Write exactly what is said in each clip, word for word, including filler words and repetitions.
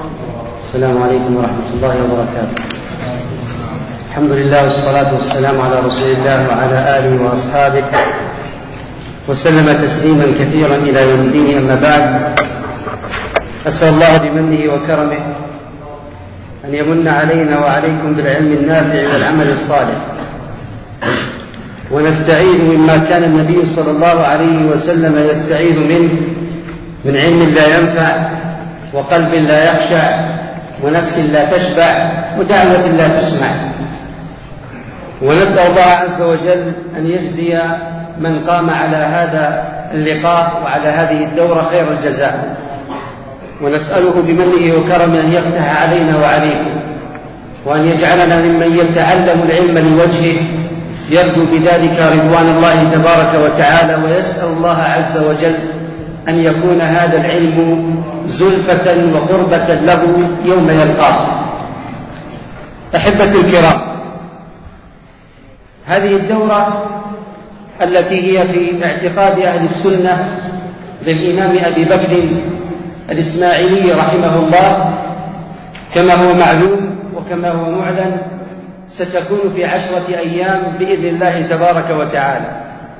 السلام عليكم ورحمة الله وبركاته. الحمد لله والصلاة والسلام على رسول الله وعلى آله وأصحابه وسلم تسليما كثيرا إلى يوم الدين. أما بعد، أسأل الله بمنه وكرمه أن يمن علينا وعليكم بالعلم النافع والعمل الصالح، ونستعيذ مما كان النبي صلى الله عليه وسلم يستعيذ منه من علم لا ينفع وقلب لا يخشع ونفس لا تشبع ودعوة لا تسمع. ونسأل الله عز وجل أن يجزي من قام على هذا اللقاء وعلى هذه الدورة خير الجزاء، ونسأله بمنه وكرمه أن يفتح علينا وعليكم، وأن يجعلنا ممن يتعلم العلم لوجهه يرجو بذلك رضوان الله تبارك وتعالى، ويسأل الله عز وجل أن يكون هذا العلم زلفة وقربة له يوم يلقاه. أحبتي الكرام، هذه الدورة التي هي في اعتقاد أهل السنة للإمام أبي بكر الإسماعيلي رحمه الله كما هو معلوم وكما هو معلن، ستكون في عشرة أيام بإذن الله تبارك وتعالى.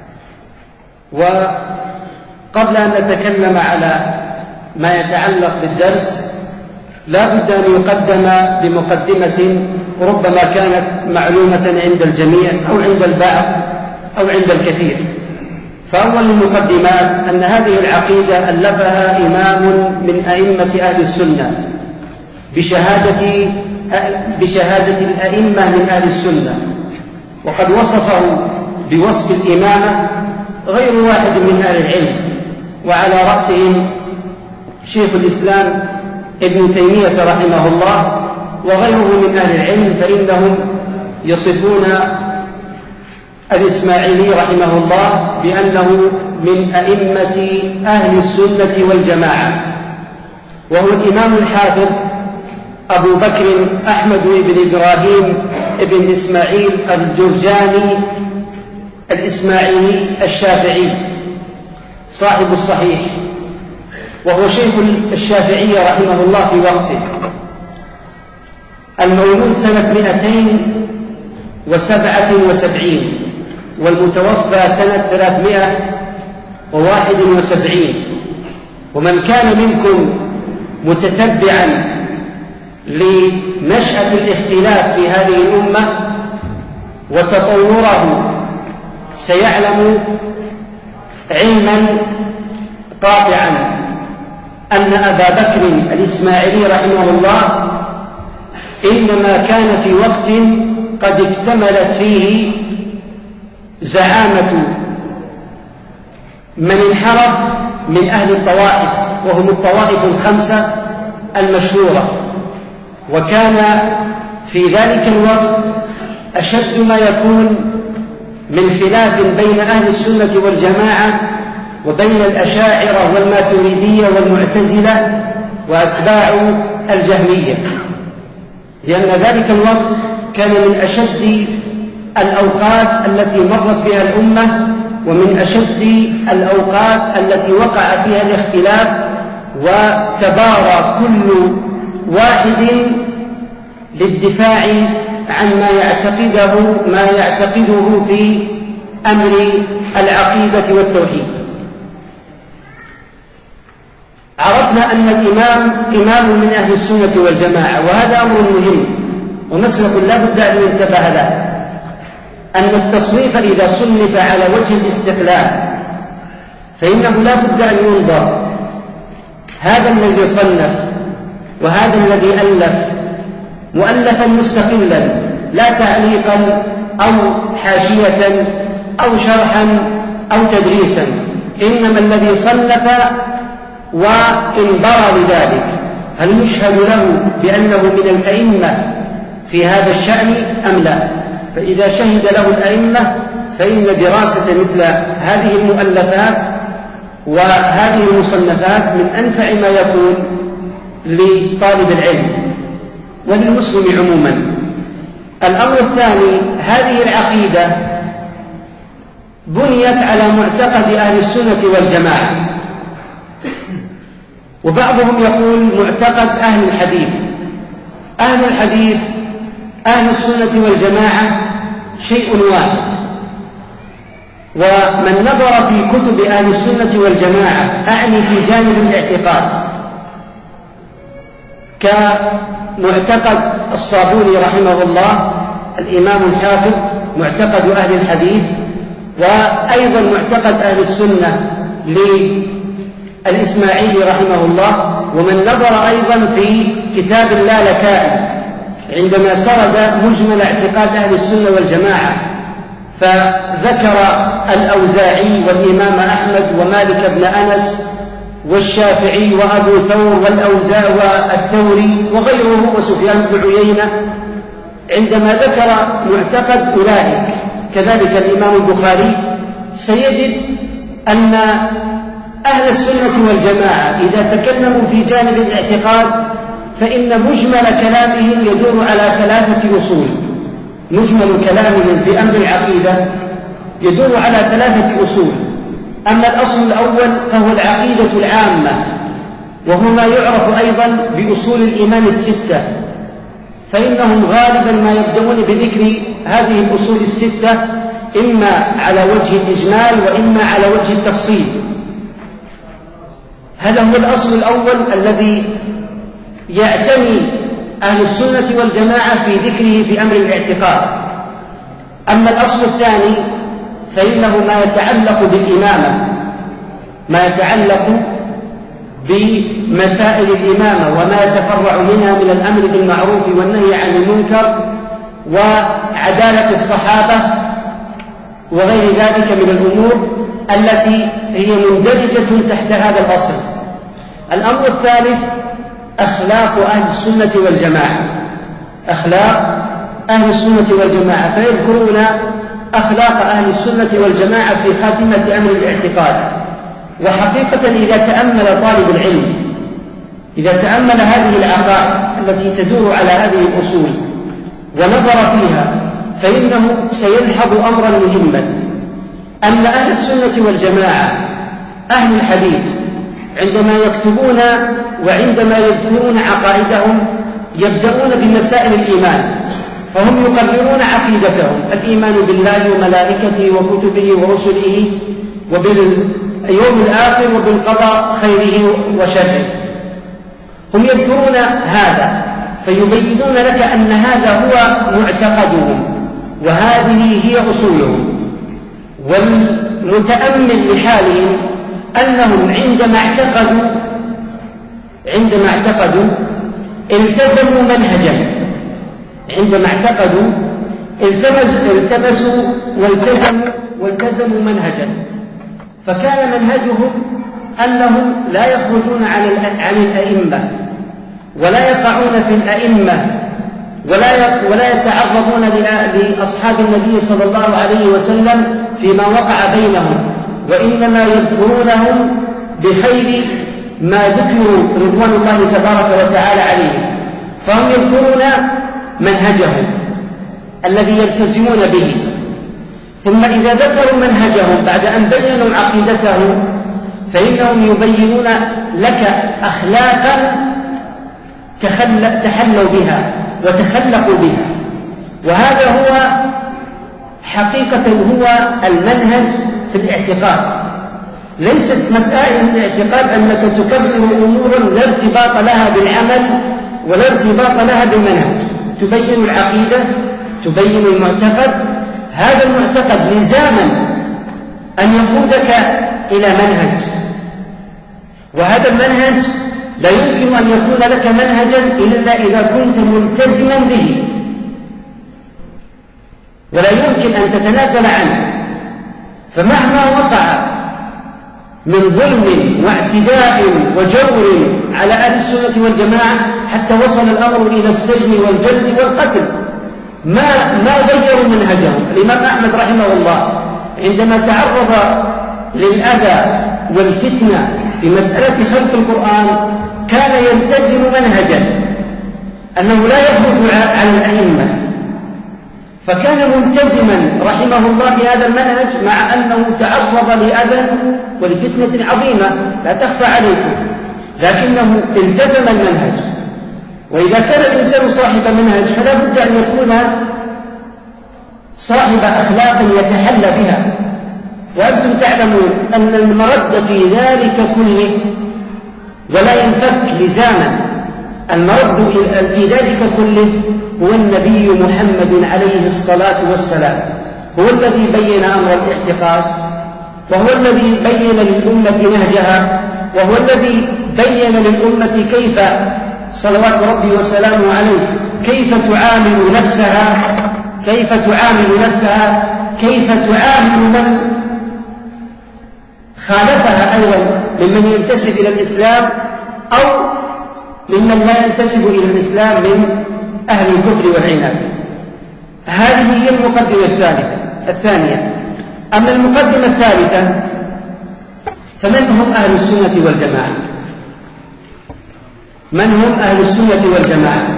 وقبل أن نتكلم على ما يتعلق بالدرس، لا بد أن يقدم بمقدمة ربما كانت معلومة عند الجميع أو عند البعض أو عند الكثير. فأول المقدمات أن هذه العقيدة ألفها إمام من أئمة أهل السنة بشهادة بشهادة الأئمة من أهل السنة، وقد وصفه بوصف الإمامة غير واحد من أهل العلم، وعلى رأسهم شيخ الإسلام ابن تيمية رحمه الله وغيره من أهل العلم، فإنهم يصفون الإسماعيلي رحمه الله بأنه من أئمة أهل السنة والجماعة، وهو الإمام الحافظ أبو بكر أحمد بن إبراهيم بن إسماعيل الجرجاني الإسماعيلي الشافعي صاحب الصحيح، وهو شيخ الشافعية رحمه الله في وقته، المولود سنة مئتين وسبعة وسبعين والمتوفى سنة ثلاثمائة وواحد وسبعين. ومن كان منكم متتبعا لنشأة الاختلاف في هذه الأمة وتطوره سيعلم علما قاطعا أن أبا بكر الإسماعيلي رحمه الله إنما كان في وقت قد اكتملت فيه زعامة من انحرف من أهل الطوائف، وهم الطوائف الخمسة المشهورة، وكان في ذلك الوقت أشد ما يكون من خلاف بين أهل السنة والجماعة وبين الأشاعرة والماتريدية والمعتزلة وأتباع الجهمية، لأن ذلك الوقت كان من أشد الأوقات التي مرت بها الأمة ومن أشد الأوقات التي وقع فيها الاختلاف، وتبارى كل واحد للدفاع عن ما يعتقده ما يعتقده في أمر العقيدة والتوحيد. عرفنا أن الإمام إمام من أهل السنة والجماعة، وهذا أمر مهم ومسلك لا بد أن ينتبه له، أن التصنيف إذا صنف على وجه الاستقلال فإنه لا بد أن ينظر هذا الذي صنف وهذا الذي ألف مؤلفا مستقلا، لا تعليقا أو حاشية أو شرحا أو تدريسا، إنما الذي صنف وانبرى لذلك هل يشهد له بأنه من الأئمة في هذا الشأن أم لا؟ فإذا شهد له الأئمة فإن دراسة مثل هذه المؤلفات وهذه المصنفات من أنفع ما يكون لطالب العلم وللمسلم عموما. الأمر الثاني، هذه العقيدة بنيت على معتقد أهل السنة والجماعة، وبعضهم يقول معتقد أهل الحديث. أهل الحديث أهل السنة والجماعة شيء واحد، ومن نظر في كتب أهل السنة والجماعة أعني في جانب الاعتقاد كمعتقد الصابوني رحمه الله الإمام الحافظ معتقد أهل الحديث، وأيضا معتقد أهل السنة للإسماعيلي رحمه الله، ومن نظر أيضا في كتاب اللالكائي عندما سرد مجمل اعتقاد أهل السنة والجماعة فذكر الأوزاعي والإمام أحمد ومالك بن أنس والشافعي وأبو ثور والأوزاع والثوري وغيره وسفيان بن عيينة، عندما ذكر معتقد أولئك كذلك الإمام البخاري سيجد أن أهل السنة والجماعة إذا تكلموا في جانب الاعتقاد فإن مجمل كلامهم يدور على ثلاثة أصول. مجمل كلامهم في أمر العقيدة يدور على ثلاثة أصول. أما الأصل الأول فهو العقيدة العامة، وهو ما يعرف أيضا بأصول الإيمان الستة، فإنهم غالبا ما يبدأون بذكر هذه الأصول الستة إما على وجه الإجمال وإما على وجه التفصيل. هذا هو الأصل الأول الذي يعتني أهل السنة والجماعة في ذكره في أمر الاعتقاد. أما الأصل الثاني فإنه ما يتعلق بالإمامة، ما يتعلق بمسائل الإمامة وما يتفرع منها من الأمر بالمعروف والنهي عن المنكر وعدالة الصحابة وغير ذلك من الأمور التي هي مندرجة تحت هذا الأصل. الأمر الثالث أخلاق أهل السنة والجماعة، أخلاق أهل السنة والجماعة، فيذكرون أخلاق أهل السنة والجماعة في خاتمة أمر الاعتقاد. وحقيقة إذا تأمل طالب العلم إذا تأمل هذه العقائد التي تدور على هذه الأصول ونظر فيها فإنه سيلحظ أمرا مهما، أن أهل السنة والجماعة أهل الحديث عندما يكتبون وعندما يذكرون عقائدهم يبدأون بمسائل الإيمان، فهم يقررون عقيدتهم الإيمان بالله وملائكته وكتبه ورسله وباليوم الآخر وبالقضاء خيره وشره. هم يذكرون هذا فيبينون لك أن هذا هو معتقدهم وهذه هي أصولهم. والمتأمل لحالهم أنهم عندما اعتقدوا عندما اعتقدوا التزموا منهجا، عندما اعتقدوا التمسوا والتزموا والتزموا منهجا، فكان منهجهم أنهم لا يخرجون عن عن الأئمة ولا يقعون في الأئمة ولا ولا يتعرضون لأصحاب النبي صلى الله عليه وسلم فيما وقع بينهم، وإنما يذكرونهم بخير ما ذكروا رضوان الله تبارك وتعالى عليه. فهم يذكرون منهجهم الذي يلتزمون به، ثم إذا ذكروا منهجهم بعد أن بينوا عقيدتهم فإنهم يبينون لك أخلاقا تحلوا بها وتخلقوا بها. وهذا هو حقيقة هو المنهج في الاعتقاد. ليست مسائل الاعتقاد أنك تكرر أمورا لا ارتباط لها بالعمل ولا ارتباط لها بالمنهج. تبين العقيدة، تبين المعتقد، هذا المعتقد لزاما أن يقودك إلى منهج، وهذا المنهج لا يمكن أن يكون لك منهجا إلا إذا كنت ملتزما به، ولا يمكن أن تتنازل عنه. فمهما وقع من ظلم واعتداء وجور على أهل السنة والجماعة حتى وصل الأمر إلى السجن والجلد والقتل ما ما غيروا منهجهم. الإمام أحمد رحمه الله عندما تعرض للأذى والفتنة في مسألة خلق القرآن كان يلتزم منهجا أنه لا يخرج عن الأئمة، فكان ملتزما رحمه الله بهذا المنهج مع أنه تعرض لأذى ولفتنة عظيمة لا تخفى عليكم. لكنه التزم المنهج. وإذا كان الإنسان صاحب منهج فلا بد أن يكون صاحب أخلاق يتحلى بها. وأنتم تعلمون أن المرد في ذلك كله ولا ينفك لزاما، المرد في ذلك كله هو النبي محمد عليه الصلاة والسلام، هو الذي بين أمر الاعتقاد، وهو الذي بين للأمة نهجها، وهو الذي بين للأمة كيف صلوات ربي وسلامه عليه كيف تعامل نفسها كيف تعامل نفسها كيف تعامل من خالفها أيضا ممن ينتسب إلى الإسلام أو ممن لا ينتسب إلى الإسلام من أهل الكفر والعناد. هذه هي المقدمة الثالثة الثانية. أما المقدمة الثالثة فمن هم أهل السنة والجماعة؟ من هم أهل السنة والجماعة؟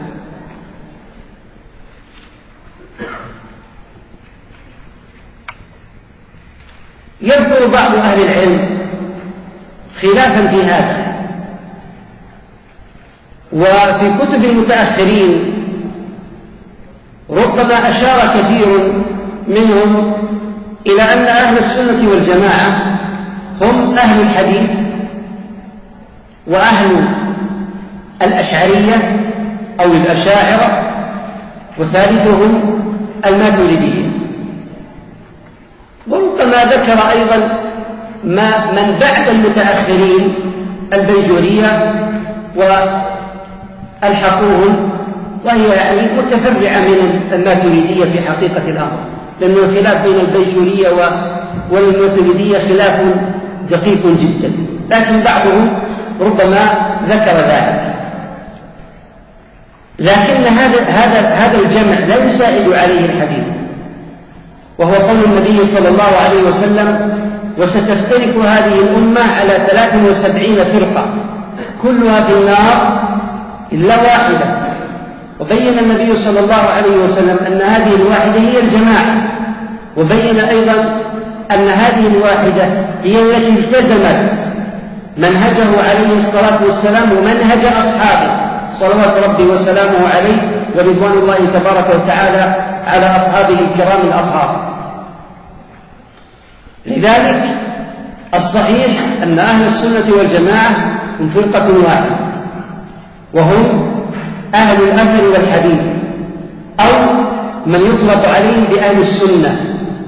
يذكر بعض أهل العلم خلافا في هذا، وفي كتب المتأخرين ربما أشار كثير منهم إلى أن أهل السنة والجماعة هم أهل الحديث وأهل الأشعرية أو الأشاعرة، وثالثهم الماتريدية. وربما ذكر أيضا ما من بعد المتأخرين البيجورية والحقوهم، وهي يعني متفرعة من الماتريدية في حقيقة الأمر، لأن الخلاف بين البيجورية والماتريدية خلاف دقيق جدا، لكن بعضهم ربما ذكر ذلك. لكن هذا هذا هذا الجمع لا يساعد عليه الحديث، وهو قول النبي صلى الله عليه وسلم: وستفترق هذه الأمة على ثلاث وسبعين فرقة كلها في النار إلا واحدة. وبين النبي صلى الله عليه وسلم أن هذه الواحدة هي الجماعة، وبين أيضا أن هذه الواحدة هي التي التزمت منهجه عليه الصلاة والسلام ومنهج أصحابه صلوات ربي وسلامه عليه ورضوان الله تبارك وتعالى على أصحابه الكرام الأطهار. لذلك الصحيح أن أهل السنة والجماعة هم فرقة واحدة، وهم أهل الأثر والحديث، أو من يطلق عليه بأهل السنة.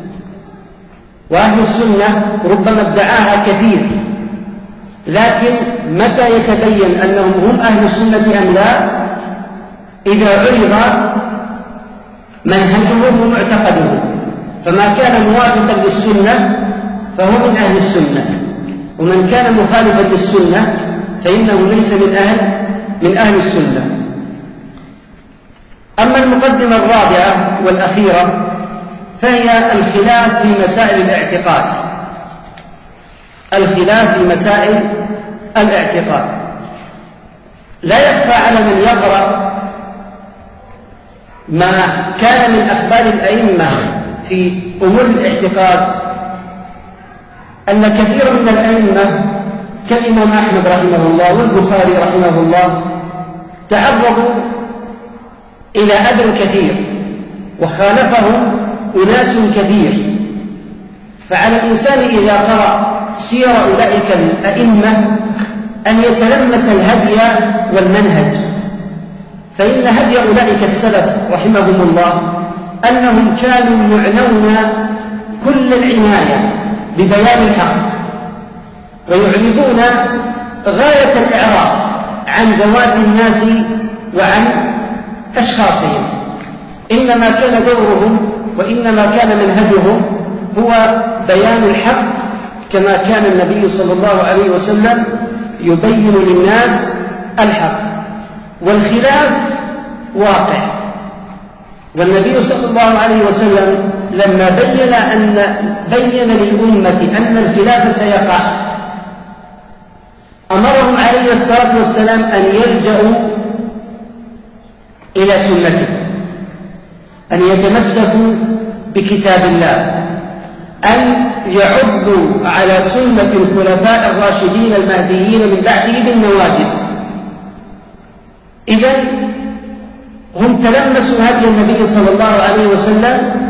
وأهل السنة ربما ادعاها كثير، لكن متى يتبين أنهم هم أهل السنة أم لا؟ إذا عرض منهجهم ومعتقدهم، فما كان موافقا للسنة فهو من أهل السنة، ومن كان مخالفا للسنة فإنه ليس من أهل من أهل السنة. أما المقدمة الرابعة والأخيرة فهي الخلاف في مسائل الاعتقاد. الخلاف في مسائل الاعتقاد لا يخفى على من يقرأ ما كان من أخبار الأئمة في أمور الاعتقاد أن كثيرا من الأئمة كالإمام أحمد رحمه الله والبخاري رحمه الله تعرضوا إلى أذى كثير وخالفهم أناس كثير. فعلى الإنسان إذا قرأ سير أولئك الأئمة أن يتلمس الهدي والمنهج، فإن هدي أولئك السلف رحمهم الله أنهم كانوا يعنون كل العناية ببيان الحق، ويعرضون غاية الإعراض عن ذوات الناس وعن أشخاصهم. إنما كان دورهم وإنما كان منهجهم هو بيان الحق، كما كان النبي صلى الله عليه وسلم يبين للناس الحق. والخلاف واقع، والنبي صلى الله عليه وسلم لما بين أن بين للأمة أن الخلاف سيقع أمرهم عليه الصلاة والسلام أن يلجأوا إلى سنته، أن يتمسكوا بكتاب الله، أن يعضوا على سنة الخلفاء الراشدين المهديين من بعده بالنواجذ. إذن هم تلمسوا هدي النبي صلى الله عليه وسلم،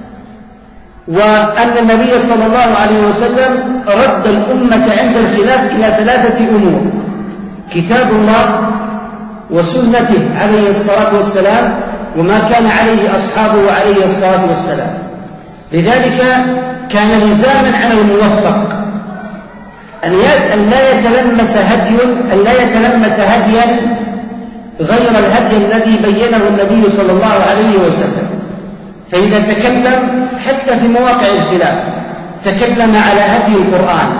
وأن النبي صلى الله عليه وسلم رد الأمة عند الخلاف إلى ثلاثة أمور: كتاب الله وسنته عليه الصلاة والسلام وما كان عليه أصحابه عليه الصلاة والسلام. لذلك كان لزاما على الموفق أن لا يتلمس هدي أن لا يتلمس هديا غير الهدي الذي بينه النبي صلى الله عليه وسلم. فإذا تكلم حتى في مواقع الخلاف تكلم على هدي القرآن،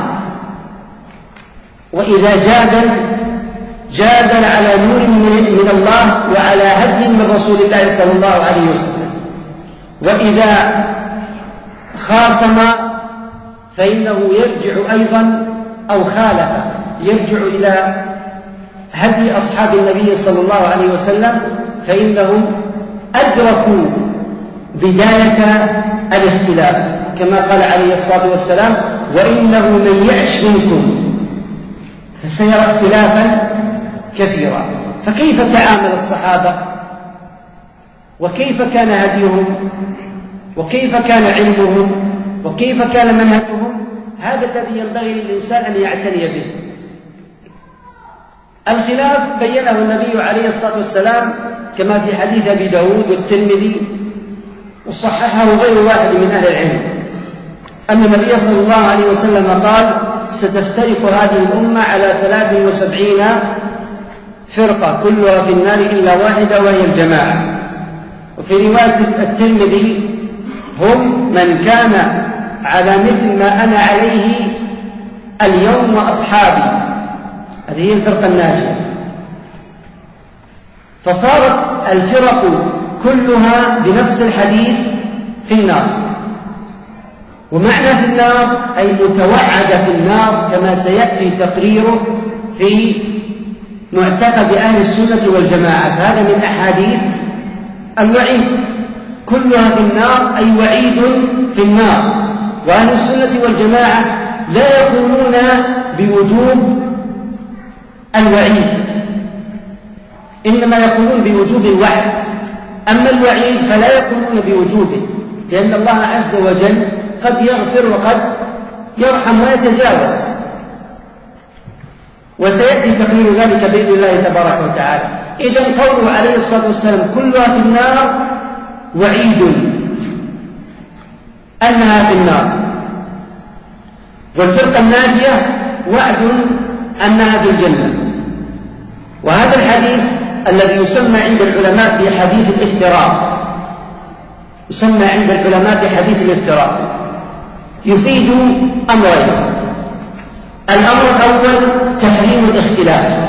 وإذا جادل جادل على نور من الله وعلى هدي من رسول الله صلى الله عليه وسلم. وإذا خاصم فإنه يرجع أيضا أو خالف يرجع إلى هدي أصحاب النبي صلى الله عليه وسلم، فإنهم أدركوا بداية الاختلاف كما قال عليه الصلاة والسلام: وإنه من يعش منكم فسيرى اختلافا كثيرا. فكيف تعامل الصحابة؟ وكيف كان هديهم؟ وكيف كان علمهم؟ وكيف كان منهجهم؟ هذا الذي ينبغي للإنسان أن يعتني به. الخلاف بينه النبي عليه الصلاة والسلام كما في حديث أبي داود والترمذي وصححه غير واحد من أهل العلم، أن النبي صلى الله عليه وسلم قال: ستفترق هذه الأمة على ثلاث وسبعين فرقة كلها في النار إلا واحدة وهي الجماعة. وفي رواية الترمذي: هم من كان على مثل ما أنا عليه اليوم وأصحابي. هذه هي الفرقة الناجية. فصارت الفرق كلها بنص الحديث في النار. ومعنى في النار أي متوعدة في النار، كما سيأتي تقريره في معتقد أهل السنة والجماعة. فهذا من أحاديث الوعيد، كلها في النار أي وعيد في النار. وأهل السنة والجماعة لا يقولون بوجوب الوعيد، إنما يقولون بوجوب الوعد. أما الوعيد فلا يقولون بوجوبه، لأن الله عز وجل قد يغفر وقد يرحم ويتجاوز، وسيأتي تقرير ذلك بإذن الله تبارك وتعالى. إذن قوله عليه الصلاة والسلام كلها في النار وعيد أنها في النار، والفرقة الناجية وعد أنها في الجنة. وهذا الحديث الذي يسمى عند العلماء بحديث الافتراق، يسمى عند العلماء بحديث الافتراق، يفيد أمرين. الأمر الأول تحريم الاختلاف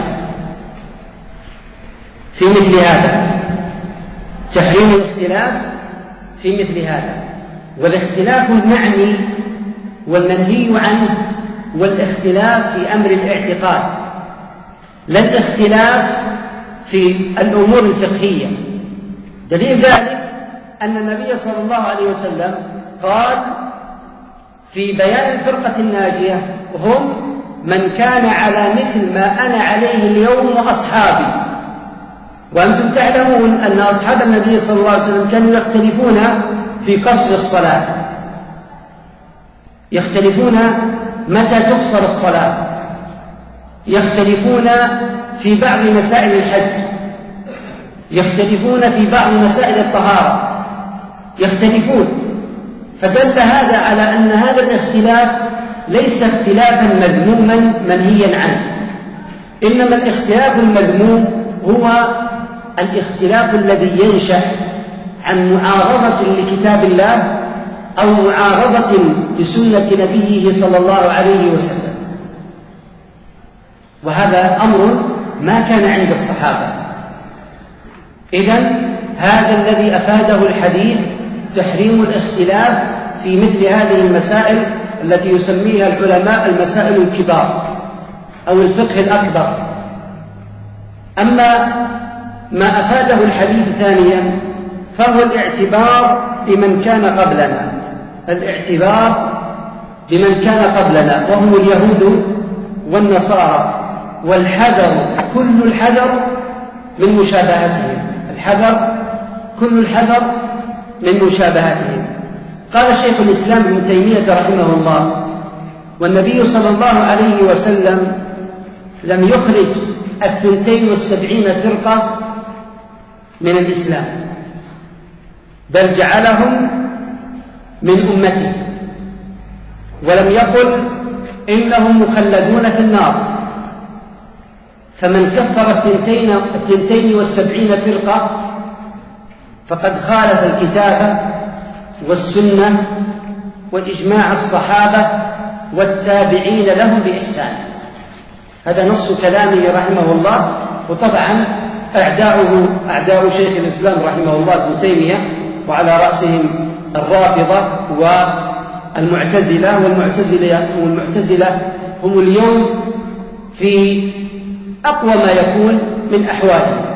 في مثل هذا، تحريم الاختلاف في مثل هذا. والاختلاف المعني والمنهي عنه والاختلاف في أمر الاعتقاد، لا الاختلاف في الأمور الفقهية. دليل ذلك أن النبي صلى الله عليه وسلم قال في بيان الفرقة الناجية: هم من كان على مثل ما أنا عليه اليوم وأصحابي. وأنتم تعلمون أن أصحاب النبي صلى الله عليه وسلم كانوا يختلفون في قصر الصلاة، يختلفون متى تقصر الصلاة، يختلفون في بعض مسائل الحج، يختلفون في بعض مسائل الطهارة، يختلفون. فدل هذا على أن هذا الاختلاف ليس اختلافا مذموما منهيا عنه، إنما الاختلاف المذموم هو الاختلاف الذي ينشأ عن معارضة لكتاب الله أو معارضة لسنة نبيه صلى الله عليه وسلم، وهذا أمر ما كان عند الصحابة. إذن هذا الذي أفاده الحديث تحريم الاختلاف في مثل هذه المسائل التي يسميها العلماء المسائل الكبار أو الفقه الأكبر. أما ما أفاده الحديث ثانيا فهو الاعتبار بمن كان قبلنا، الاعتبار بمن كان قبلنا وهم اليهود والنصارى، والحذر كل الحذر من مشابهتهم، الحذر كل الحذر من مشابهتهم. قال شيخ الإسلام ابن تيمية رحمه الله: والنبي صلى الله عليه وسلم لم يخرج الثنتين والسبعين فرقة من الإسلام، بل جعلهم من أمته، ولم يقل إنهم مخلدون في النار. فمن كفر الثنتين, الثنتين والسبعين فرقة فقد خالف الكتاب والسنة وإجماع الصحابة والتابعين لهم بإحسان. هذا نص كلامه رحمه الله. وطبعا أعداؤه أعداء شيخ الإسلام رحمه الله ابن تيمية، وعلى رأسهم الرافضة والمعتزلة، والمعتزلة, والمعتزلة هم اليوم في أقوى ما يكون من أحوالهم،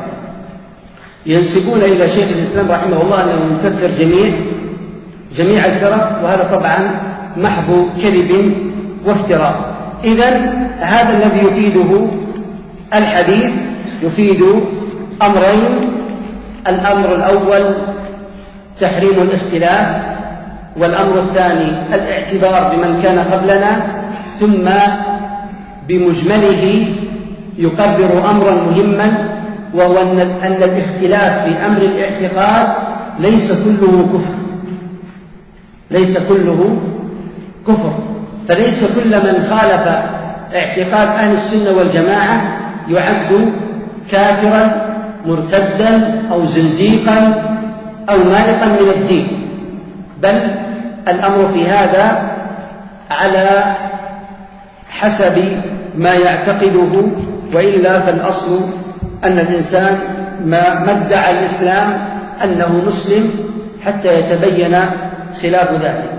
ينسبون إلى شيخ الإسلام رحمه الله أنه يكفر جميع جميع الفرق، وهذا طبعا محض كذب وافتراء. إذن هذا الذي يفيده الحديث يفيد أمرين: الأمر الأول تحريم الاختلاف، والأمر الثاني الاعتبار بمن كان قبلنا، ثم بمجمله يقرر أمرا مهما، وهو أن الاختلاف في أمر الاعتقاد ليس كله كفر، ليس كله كفر، فليس كل من خالف اعتقاد أهل السنة والجماعة يعد كافرا مرتدا أو زنديقا أو مارقا من الدين، بل الأمر في هذا على حسب ما يعتقده، وإلا فالأصل أن الإنسان ما ادعى الإسلام أنه مسلم حتى يتبين خلاف ذلك.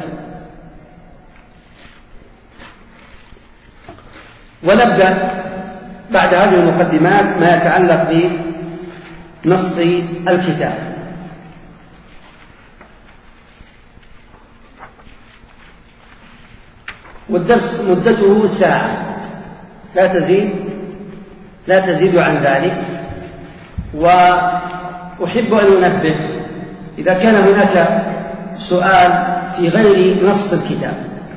ونبدأ بعد هذه المقدمات ما يتعلق بنص الكتاب. والدرس مدته ساعة لا تزيد لا تزيد عن ذلك. وأحب أن أنبه إذا كان هناك سؤال في غير نص الكتاب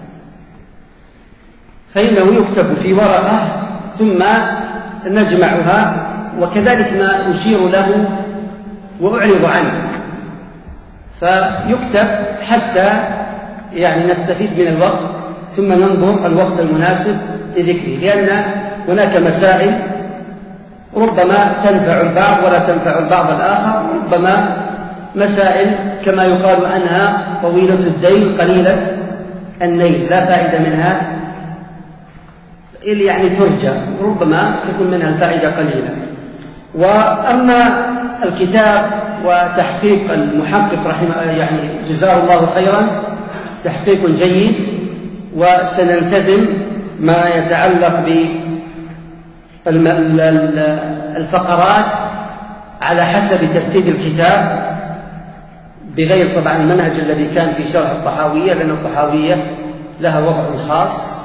فإنه يكتب في ورقة ثم نجمعها، وكذلك ما أشير له وأعرض عنه، فيكتب حتى يعني نستفيد من الوقت، ثم ننظر الوقت المناسب لذكره، لأن هناك مسائل ربما تنفع البعض ولا تنفع البعض الآخر، ربما مسائل كما يقال عنها طويلة الدين قليلة النيل، لا فائدة منها إلا يعني ترجى، ربما تكون منها الفائدة قليلة. وأما الكتاب وتحقيق المحقق رحمه يعني جزاه الله خيرا، تحقيق جيد، وسنلتزم ما يتعلق بالفقرات على حسب ترتيب الكتاب، بغير طبعا المنهج الذي كان في شرح الطحاوية، لأن الطحاوية لها وضع خاص.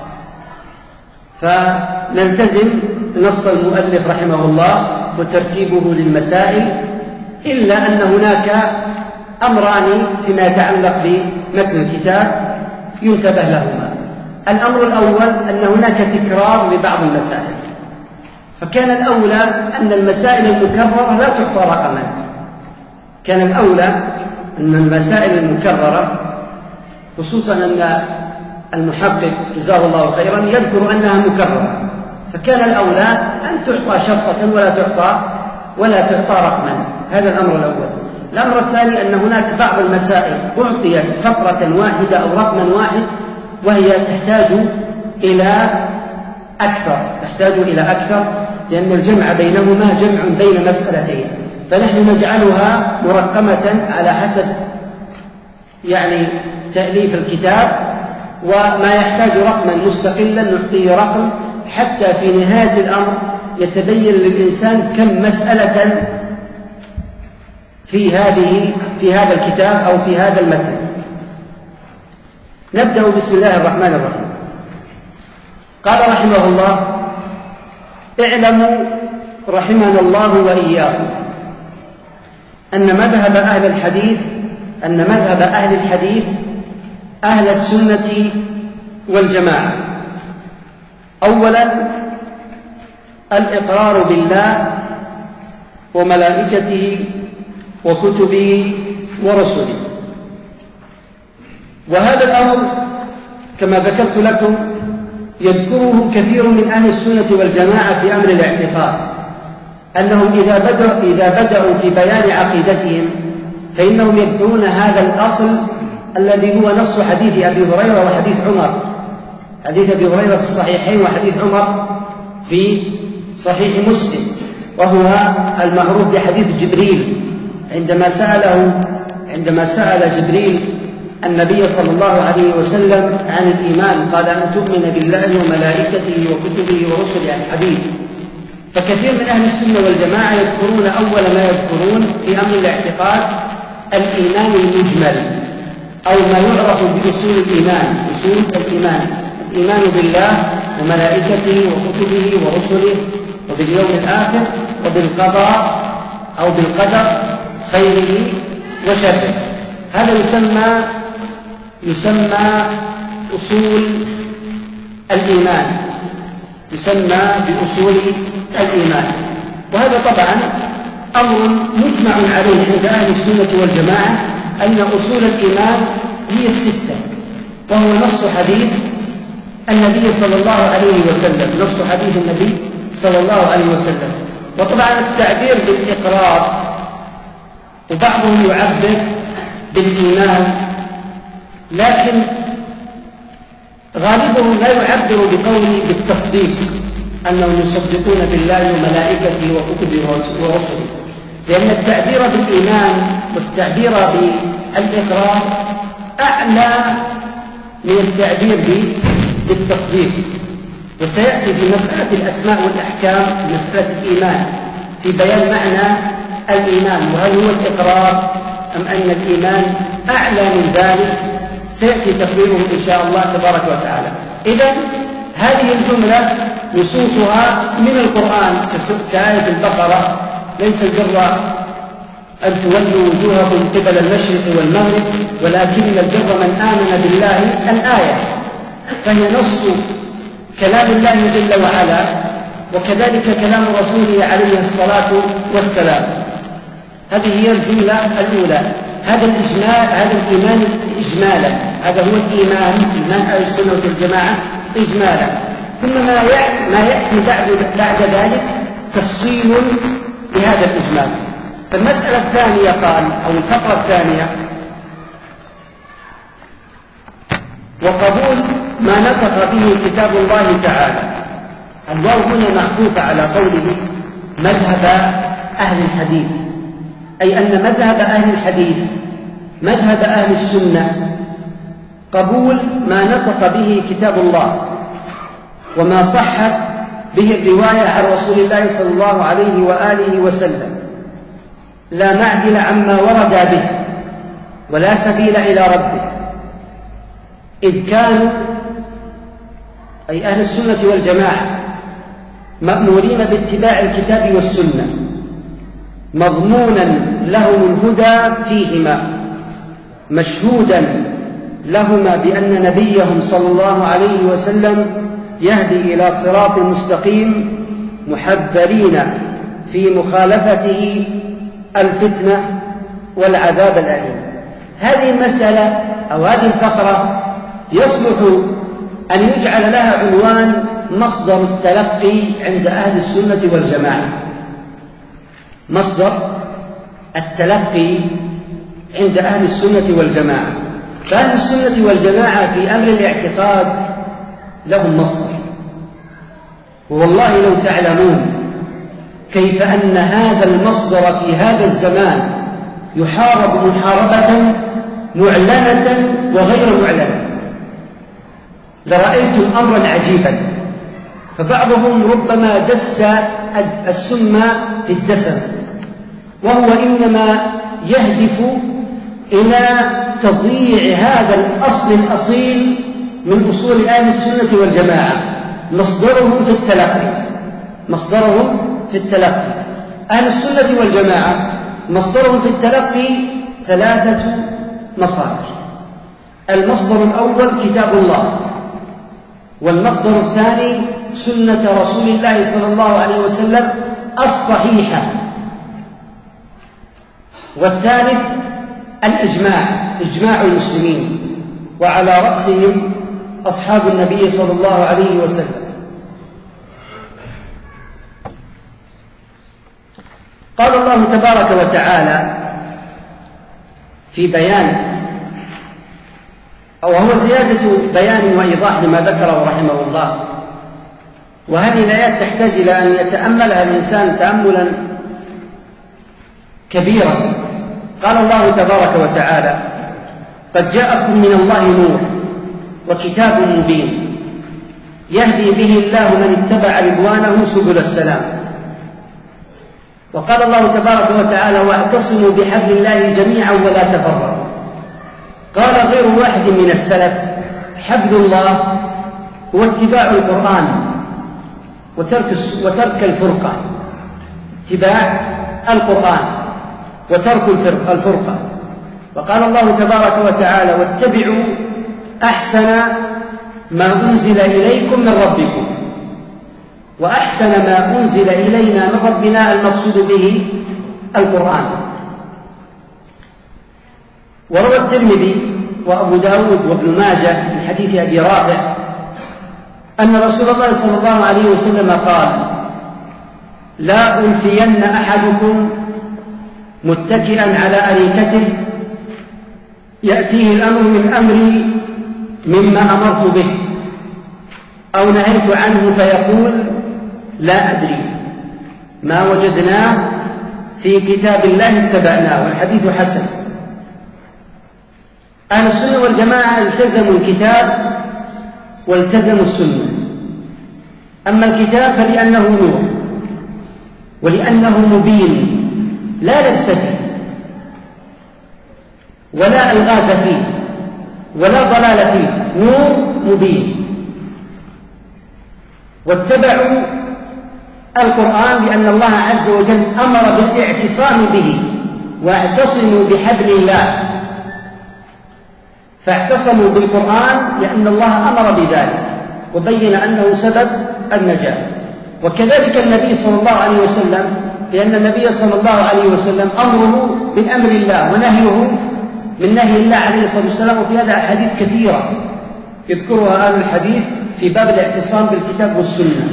فنلتزم نص المؤلف رحمه الله وترتيبه للمسائل، إلا أن هناك أمران فيما يتعلق بمتن الكتاب ينتبه لهما. الأمر الأول أن هناك تكرار لبعض المسائل، فكان الأولى أن المسائل المكررة لا تعطى رقما، كان الأولى أن المسائل المكررة، خصوصا أن المحقق جزاه الله خيرا يذكر أنها مكررة، فكان الأولى أن تعطى شرطة ولا تعطى ولا تعطى رقما. هذا الأمر الأول. الأمر الثاني أن هناك بعض المسائل أعطيت فقرة واحدة أو رقما واحد، وهي تحتاج إلى أكثر تحتاج إلى أكثر لأن الجمع بينهما جمع بين مسألتين، فنحن نجعلها مرقمة على حسب يعني تأليف الكتاب، وما يحتاج رقما مستقلا نعطيه رقم، حتى في نهاية الأمر يتبين للإنسان كم مسألة في هذه في هذا الكتاب أو في هذا المتن. نبدأ بسم الله الرحمن الرحيم. قال رحمه الله: اعلموا رحمنا الله وإياكم أن مذهب أهل الحديث أن مذهب أهل الحديث أهل السنة والجماعة أولا الإقرار بالله وملائكته وكتبه ورسله، وهذا الأمر كما ذكرت لكم يذكره كثير من أهل السنة والجماعة في أمر الاعتقاد، أنهم إذا بدأوا, إذا بدأوا في بيان عقيدتهم فإنهم يذكرون هذا الأصل الذي هو نص حديث أبي هريرة وحديث عمر، حديث أبي هريرة في الصحيحين وحديث عمر في صحيح مسلم، وهو المعروف بحديث جبريل عندما سأله عندما سأل جبريل النبي صلى الله عليه وسلم عن الإيمان قال: أن تؤمن بالله وملائكته وكتبه ورسله. الحديث. فكثير من أهل السنة والجماعة يذكرون أول ما يذكرون في أمر الاعتقاد الإيمان المجمل، أو ما يعرف بأصول الإيمان، أصول الإيمان، الإيمان بالله وملائكته وكتبه ورسله وباليوم الآخر وبالقضاء أو بالقدر خيره وشره. هذا يسمى يسمى أصول الإيمان، يسمى بأصول الإيمان. وهذا طبعا أمر مجمع عليه عند أهل السنة والجماعة، أن أصول الإيمان هي الستة، وهو نص حديث النبي صلى الله عليه وسلم، نص حديث النبي صلى الله عليه وسلم. وطبعا التعبير بالإقرار، وبعضهم يعبر بالإيمان، لكن غالبهم لا يعبر بقوله بالتصديق، أنهم يصدقون بالله وملائكته وكتبه ورسله، لأن التعبير بالإيمان والتعبير بالإقرار أعلى من التعبير بالتصديق. وسيأتي في مسألة الأسماء والأحكام مسألة الإيمان في بيان معنى الإيمان، وهل هو الإقرار أم أن الإيمان أعلى من ذلك، سيأتي تقريره إن شاء الله تبارك وتعالى. إذن هذه الجملة نصوصها من القرآن كآية البقرة: ليس البر أن تولوا وجوهكم قبل المشرق والمغرب ولكن البر من آمن بالله، الآية، فهي نص كلام الله جل وعلا، وكذلك كلام رسوله عليه الصلاة والسلام. هذه هي الجملة الأولى. هذا الإجمال، هذا الإيمان إجمالا، هذا هو الإيمان، إيمان أهل السنة والجماعة إجمالا. ثم ما يأتي بعد, بعد ذلك تفصيل لهذا الإجمال. فالمسألة الثانية قال، أو الفقرة الثانية: وقبول ما نطق به كتاب الله تعالى. الواو هنا معطوفة على قوله مذهب أهل الحديث، أي أن مذهب أهل الحديث مذهب أهل السنة قبول ما نطق به كتاب الله وما صحت به الرواية عن رسول الله صلى الله عليه وآله وسلم، لا معدل عما ورد به ولا سبيل إلى ربه، إذ كانوا أي أهل السنة والجماعة مأمورين باتباع الكتاب والسنة، مضمونا لهم الهدى فيهما، مشهودا لهما بأن نبيهم صلى الله عليه وسلم يهدي إلى صراط مستقيم، محذرين في مخالفته الفتنة والعذاب الأليم. هذه المسألة أو هذه الفقرة يصلح أن يجعل لها عنوان مصدر التلقي عند أهل السنة والجماعة. مصدر التلقي عند أهل السنة والجماعة. فأهل السنة والجماعة في أمر الاعتقاد لهم مصدر، والله لو تعلمون كيف أن هذا المصدر في هذا الزمان يحارب محاربة معلنة وغير معلنة لرأيتم أمرا عجيبا. فبعضهم ربما دس السم في الدسم، وهو إنما يهدف إلى تضييع هذا الأصل الأصيل من أصول أهل السنة والجماعة. مصدرهم في التلقي مصدرهم في التلقي أهل السنة والجماعة مصدرهم في التلقي ثلاثة مصادر. المصدر الأول كتاب الله، والمصدر الثاني سنة رسول الله صلى الله عليه وسلم الصحيحة، والثالث الإجماع، إجماع المسلمين، وعلى رأسهم أصحاب النبي صلى الله عليه وسلم. قال الله تبارك وتعالى في بيان، أو هو زيادة بيان وإيضاح لما ذكره رحمه الله، وهذه الآيات تحتاج إلى أن يتأملها الإنسان تأملا كبيرا. قال الله تبارك وتعالى: قد جاءكم من الله نور وكتاب مبين يهدي به الله من اتبع رضوانه سبل السلام. وقال الله تبارك وتعالى: واعتصموا بحبل الله جميعا ولا تفرقوا. قال غير واحد من السلف: حبل الله هو اتباع القرآن وترك وترك الفرقة، اتباع القرآن وترك الفرقة. وقال الله تبارك وتعالى: واتبعوا أحسن ما أنزل إليكم من ربكم. وأحسن ما أنزل إلينا من ربنا المقصود به القرآن. وروى الترمذي وأبو داود وابن ماجه من حديث أبي رافع أن رسول الله صلى الله عليه وسلم قال: لا ألفين أحدكم متكئا على أريكته يأتيه الأمر من أمري مما أمرت به أو نهيت عنه فيقول: لا أدري، ما وجدناه في كتاب الله اتبعناه. والحديث حسن. أهل السنة والجماعة التزموا الكتاب والتزموا السنة. أما الكتاب فلأنه نور ولأنه مبين لا لبس فيه ولا ألغاز فيه ولا ضلال فيه، نور مبين. واتبعوا القرآن لأن الله عز وجل أمر بالاعتصام به: واعتصموا بحبل الله. فاعتصموا بالقرآن لأن الله أمر بذلك وبين أنه سبب النجاة. وكذلك النبي صلى الله عليه وسلم، لأن النبي صلى الله عليه وسلم أمره من أمر الله ونهيه من نهي الله عليه الصلاة والسلام. وفي هذا أحاديث كثيرة يذكرها أهل الحديث في باب الاعتصام بالكتاب والسنة.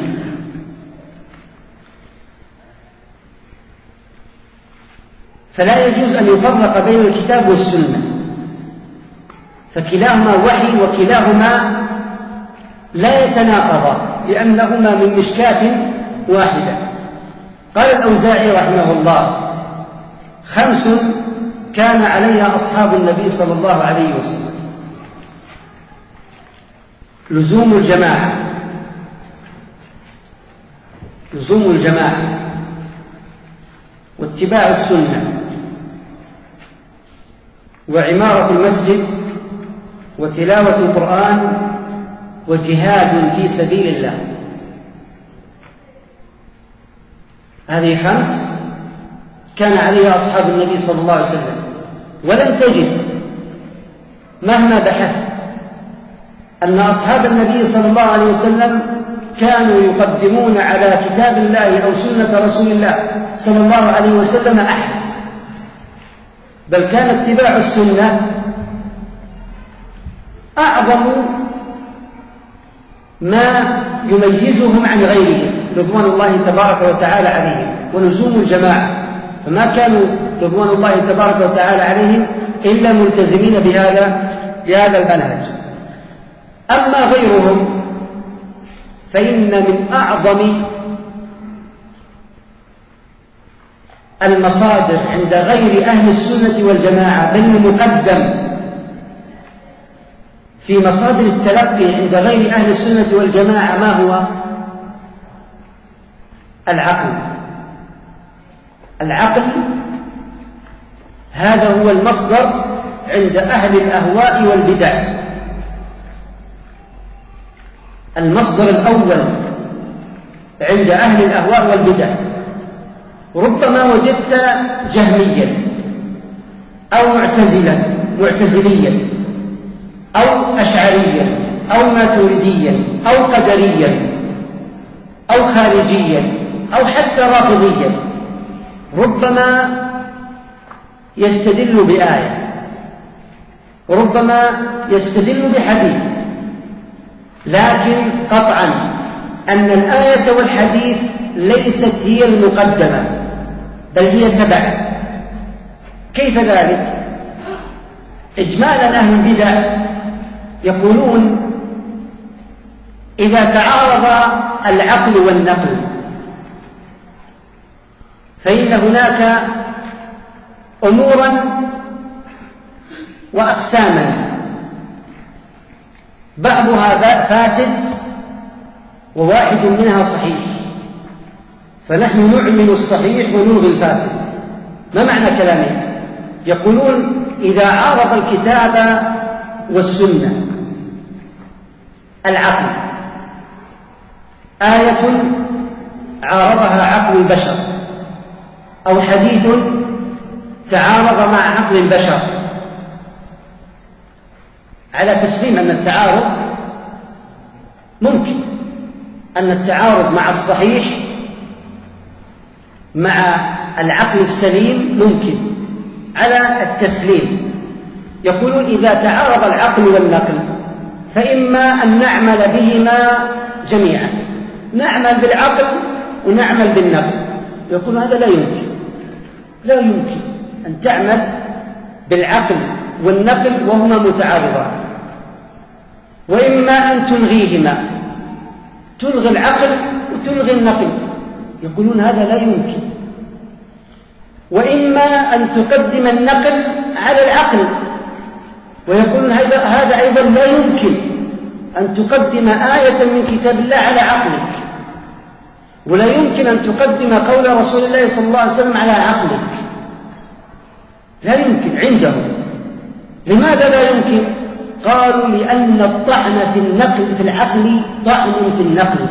فلا يجوز أن يفرق بين الكتاب والسنة، فكلاهما وحي وكلاهما لا يتناقضان لأنهما من مشكاة واحدة. قال الأوزاعي رحمه الله: خمس كان عليها أصحاب النبي صلى الله عليه وسلم: لزوم الجماعة لزوم الجماعة واتباع السنة وعمارة المسجد وتلاوة القرآن وجهاد في سبيل الله. هذه خمس كان عليها أصحاب النبي صلى الله عليه وسلم، ولن تجد مهما بحثت أن أصحاب النبي صلى الله عليه وسلم كانوا يقدمون على كتاب الله أو سنة رسول الله صلى الله عليه وسلم أحد، بل كان اتباع السنة أعظم ما يميزهم عن غيرهم رضوان الله تبارك وتعالى عليهم، ولزوم الجماعة. فما كانوا رضوان الله تبارك وتعالى عليهم إلا ملتزمين بهذا بهذا المنهج. أما غيرهم فإن من أعظم المصادر عند غير أهل السنة والجماعة، بل المقدم في مصادر التلقي عند غير أهل السنة والجماعة ما هو؟ العقل. العقل هذا هو المصدر عند أهل الأهواء والبدع. المصدر الأول عند أهل الأهواء والبدع ربما وجدت جهميا أو معتزلة معتزليا أو أشعريا أو ماتريديا أو قدريا أو خارجيا أو حتى رافضيا، ربما يستدل بآية، ربما يستدل بحديث، لكن قطعا أن الآية والحديث ليست هي المقدمة بل هي تبع. كيف ذلك؟ إجمالا أهل البدع يقولون إذا تعارض العقل والنقل فإن هناك أمورا وأقساما بعضها فاسد وواحد منها صحيح، فنحن نعمل الصحيح ونلغي الفاسد. ما معنى كلامهم؟ يقولون إذا عارض الكتاب والسنة العقل، آية عارضها عقل البشر أو حديث تعارض مع عقل البشر، على تسليم أن التعارض ممكن، أن التعارض مع الصحيح مع العقل السليم ممكن، على التسليم. يقولون إذا تعارض العقل والنقل فإما أن نعمل بهما جميعا، نعمل بالعقل ونعمل بالنقل. يقول هذا لا يمكن، لا يمكن أن تعمل بالعقل والنقل وهما متعارضان، وإما أن تلغيهما، تلغي العقل وتلغي النقل. يقولون هذا لا يمكن. وإما أن تقدم النقل على العقل، ويقولون هذا أيضا لا يمكن أن تقدم آية من كتاب الله على عقلك، ولا يمكن أن تقدم قول رسول الله صلى الله عليه وسلم على عقلك، لا يمكن عندهم. لماذا لا يمكن؟ قالوا لأن الطعن في النقل في العقل طعن في النقل،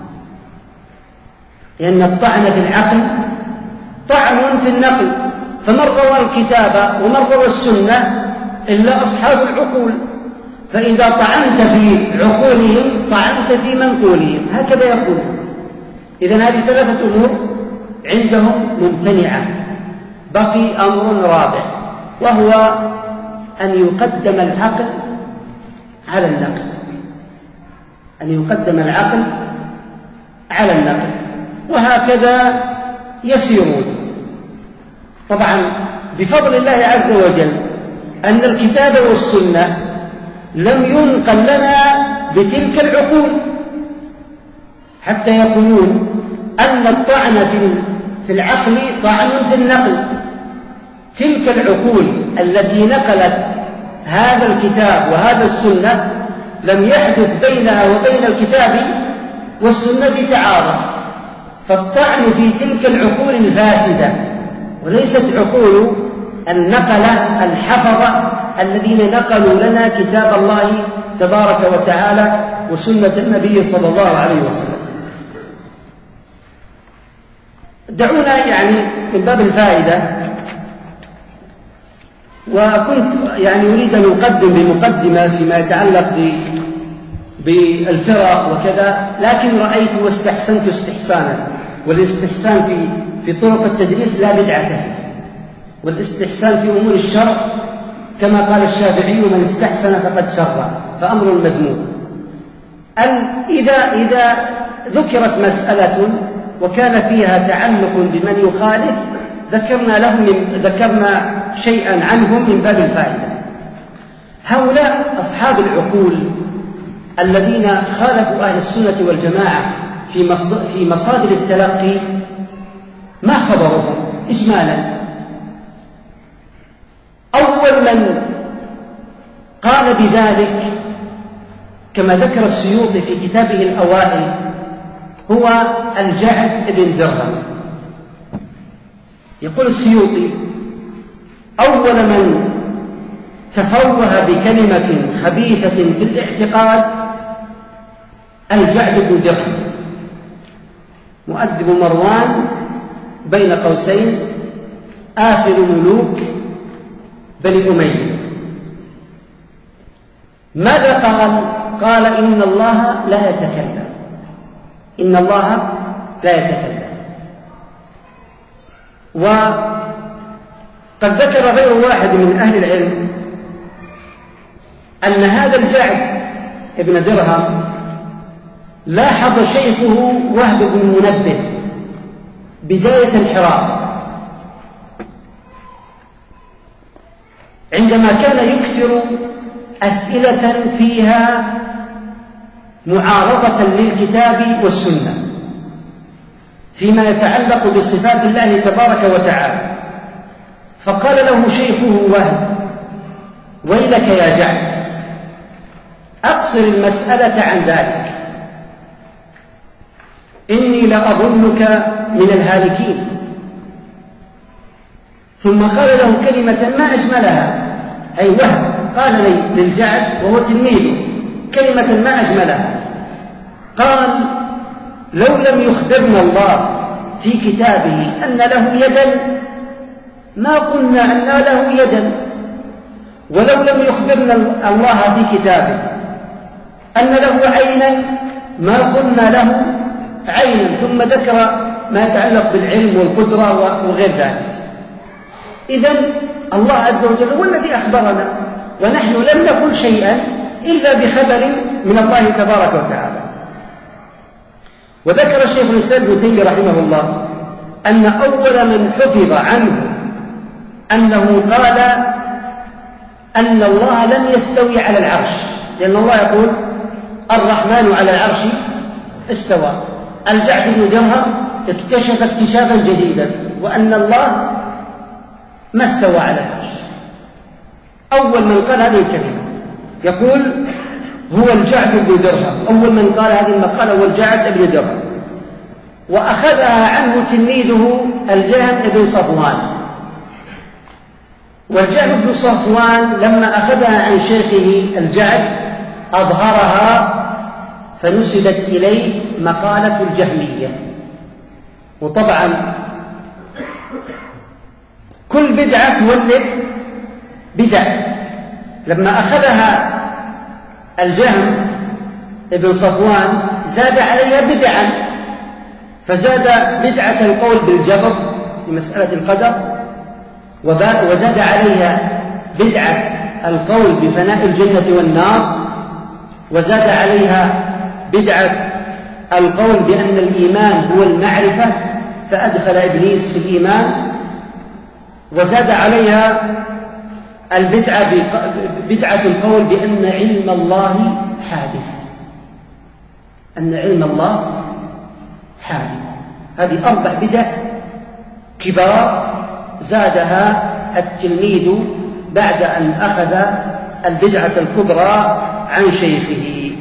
لأن الطعن في العقل طعن في النقل، فمن روى الكتاب ومن روى السنة إلا أصحاب العقول، فإذا طعنت في عقولهم طعنت في منقولهم، هكذا يقول. إذن هذه ثلاثة أمور عندهم ممتنعة. بقي أمر رابع، وهو أن يقدم العقل على النقل، أن يقدم العقل على النقل، وهكذا يسيرون. طبعا بفضل الله عز وجل أن الكتاب والسنة لم ينقل لنا بتلك العقول، حتى يقولون أن الطعن في العقل طعن في النقل. تلك العقول التي نقلت هذا الكتاب وهذا السنة لم يحدث بينها وبين الكتاب والسنة تعارض، فالطعن في تلك العقول الفاسدة، وليست عقول النقلة الحفظة الذين نقلوا لنا كتاب الله تبارك وتعالى وسنة النبي صلى الله عليه وسلم. دعونا يعني من باب الفائدة، وكنت يعني أريد أن أقدم بمقدمة فيما يتعلق بالفرق وكذا، لكن رأيت واستحسنت استحسانا، والاستحسان في في طرق التدريس لا بدعة، والاستحسان في أمور الشرع كما قال الشافعي من استحسن فقد شرع، فأمر مذموم. أن إذا إذا ذكرت مسألة وكان فيها تعلق بمن يخالف ذكرنا لهم ذكرنا شيئا عنهم من باب الفائدة. هؤلاء أصحاب العقول الذين خالفوا أهل السنة والجماعة في في مصادر التلقي، ما خبرهم إجمالا؟ أول من قال بذلك كما ذكر السيوطي في كتابه الأوائل هو الجعد بن درهم. يقول السيوطي: أول من تفوه بكلمة خبيثة في الاعتقاد الجعد بن درهم، مؤدب مروان بين قوسين آخر ملوك بني أمية. ماذا قال؟ قال إن الله لا يتكلم، إن الله لا يتكلم. وقد ذكر غير واحد من أهل العلم أن هذا الجعد ابن درهم لاحظ شيخه وهب بن منبه بداية الحراك عندما كان يكثر أسئلة فيها معارضة للكتاب والسنة فيما يتعلق بصفات الله تبارك وتعالى. فقال له شيخه وهب: ويلك يا جعد، أقصر المسألة عن ذلك، إني لأظنك من الهالكين. ثم قال له كلمة ما أجملها، أي وهب قال لي للجعد وهو تلميذه كلمة ما أجملها، قال: لو لم يخبرنا الله في كتابه أن له يدا ما قلنا أن له يدا، ولو لم يخبرنا الله في كتابه أن له عينا ما قلنا له عينا. ثم ذكر ما يتعلق بالعلم والقدرة وغير ذلك. إذن الله عز وجل هو الذي أخبرنا، ونحن لم نقل شيئا إلا بخبر من الله تبارك وتعالى. وذكر الشيخ الإسلام ابن تيمية رحمه الله أن أول من حفظ عنه أنه قال أن الله لم يستوي على العرش، لأن الله يقول الرحمن على العرش استوى. الجعد بن درهم اكتشف اكتشافا جديدا، وأن الله ما استوى على العرش. أول من قال هذه الكلمة يقول هو الجعد بن درهم، أول من قال هذه المقالة هو الجعد بن درهم، وأخذها عنه تلميذه الجهم بن صفوان. والجهم بن صفوان لما أخذها عن شيخه الجعد أظهرها فنسبت إليه مقالة الجهمية. وطبعا كل بدعة تولد بدع. لما أخذها الجهم ابن صفوان زاد عليها بدعا، فزاد بدعة القول بالجبر في مسألة القدر، وزاد عليها بدعة القول بفناء الجنة والنار، وزاد عليها بدعة القول بأن الإيمان هو المعرفة فأدخل إبليس في الإيمان، وزاد عليها البدعة بدعة القول بأن علم الله حادث، أن علم الله حادث. هذه أربع بدع كبار زادها التلميذ بعد أن أخذ البدعة الكبرى عن شيخه.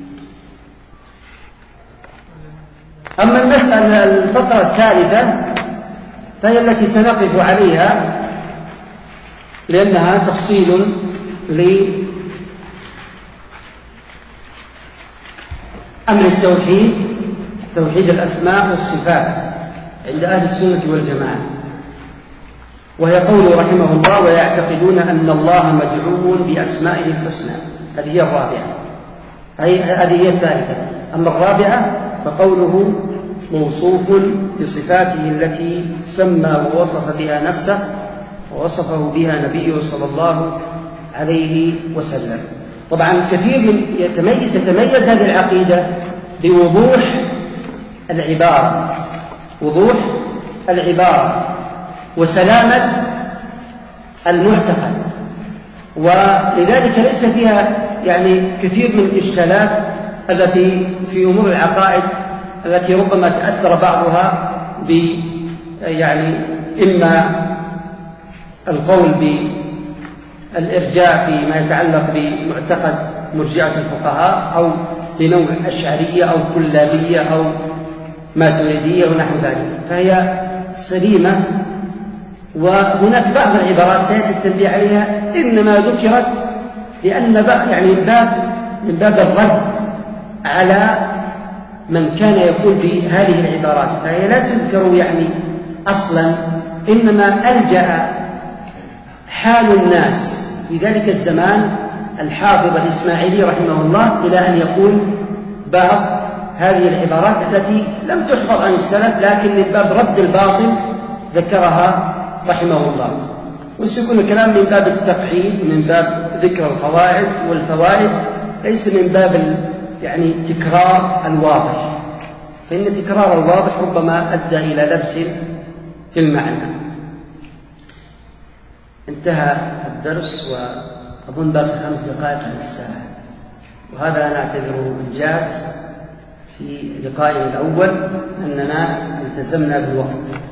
أما المسألة الفقرة الثالثة فهي التي سنقف عليها، لأنها تفصيل لأمر التوحيد، توحيد الأسماء والصفات عند أهل السنة والجماعة، وهي قول رحمه الله: ويعتقدون أن الله مدعو بأسمائه الحسنى. هذه هي الرابعة، هذه هي الثالثة. أما الرابعة فقوله موصوف بصفاته التي سمى ووصف بها نفسه ووصفه بها نبيه صلى الله عليه وسلم. طبعا كثير من يتميز تتميز هذه العقيدة بوضوح العبارة، وضوح العبارة وسلامة المعتقد، ولذلك ليس فيها يعني كثير من الإشكالات التي في أمور العقائد التي ربما تأثر بعضها ب يعني إما القول بالإرجاء فيما يتعلق بمعتقد مرجئة الفقهاء، أو بنوع أشعرية أو كلابية أو ماتريدية ونحو ذلك، فهي سليمة وهناك بعض العبارات سيأتي التنبيه عليها إنما ذكرت لأن يعني من باب من باب الرد على من كان يقول بهذه العبارات، فهي لا تذكر يعني أصلا، إنما ألجأ حال الناس في ذلك الزمان الحافظ الإسماعيلي رحمه الله إلى أن يقول بعض هذه العبارات التي لم تحفظ عن السلف، لكن من باب رد الباطل ذكرها رحمه الله. وسيكون الكلام من باب التقعيد، من باب ذكر القواعد والفوائد، ليس من باب يعني تكرار الواضح، فإن تكرار الواضح ربما أدى إلى لبس في المعنى. انتهى الدرس وأظن باقي خمس دقائق على الساعة، وهذا أنا أعتبره إنجاز في لقائنا الأول أننا التزمنا بالوقت.